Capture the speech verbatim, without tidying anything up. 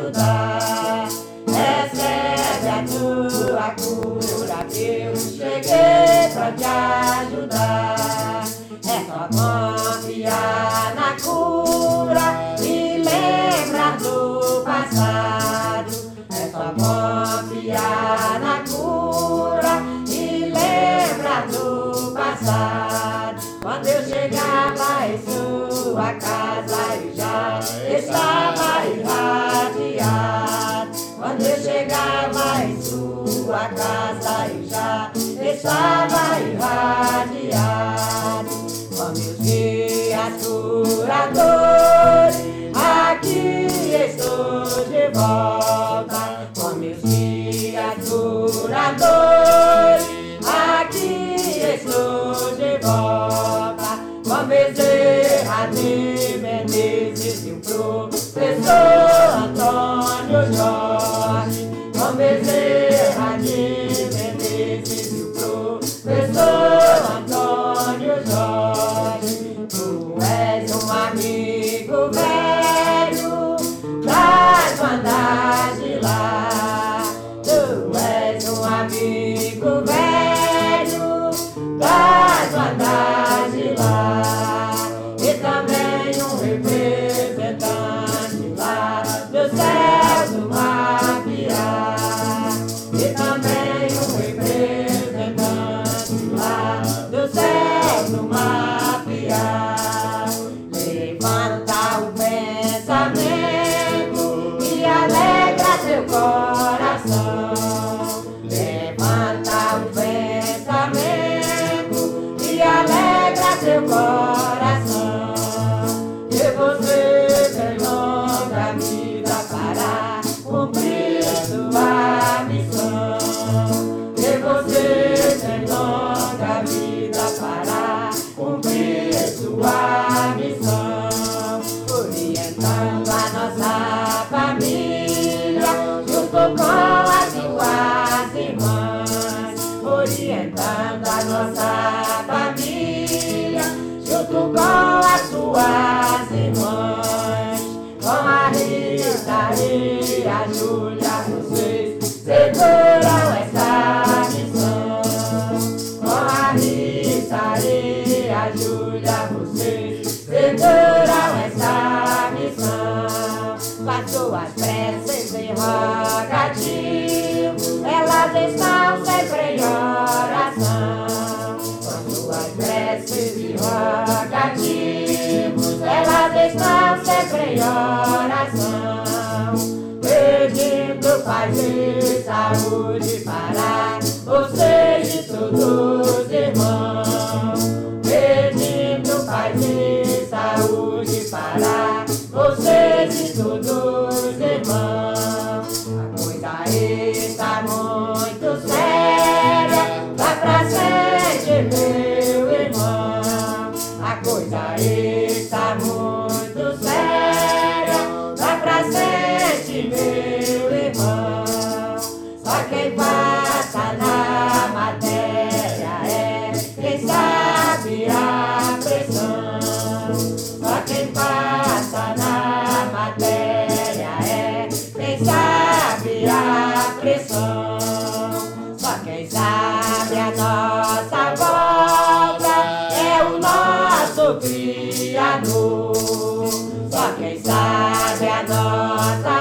ajudar. Recebe a tua cura, eu cheguei pra te ajudar. É só confiar na cura e lembrar do passado. É só confiar na cura e lembrar do passado. Quando eu chegava em sua casa, eu já estava irradiado. Quando eu chegava em sua casa, eu já estava irradiado. Com meus dias curadores, aqui estou de volta. Com meus dias curadores, aqui estou de volta. Com Bezerra de Menezes e o professor Antônio Jorge. Com Bezerra de Menezes e o professor Antônio Jorge. Tu és um amigo velho das bandas de lá. Tu és um amigo velho das bandas de lá. E também um representante lá do céu do Mapiá. E também um representante lá do céu do Mapiá. Levanta o pensamento e alegra teu coração. Levanta o pensamento e alegra teu coração. Que você tem longa vida para cumprir sua missão. Que você tem longa vida para cumprir sua missão. Orientando a nossa família junto com as suas irmãs. Orientando a nossa família junto com as suas irmãs. Com a Rita e a Júlia, vocês seguram essa missão. Com a Rita e a Júlia, vocês seguram essa missão. Com as suas preces e rogativos, elas estão sempre em oração. Com as suas preces e rogativos, elas estão sempre em oração. Pedindo paz e saúde para vocês e todos os irmãos. Pedindo paz e saúde para vocês e todos os irmãos. A coisa está muito séria, vai pra frente, meu irmão. A coisa está muito séria, vai pra frente, meu irmão. Só quem passa na matéria é quem sabe a pressão. Só quem passa na matéria é quem sabe a pressão. Só quem sabe a nossa volta é o nosso Criador. Só quem sabe a nossa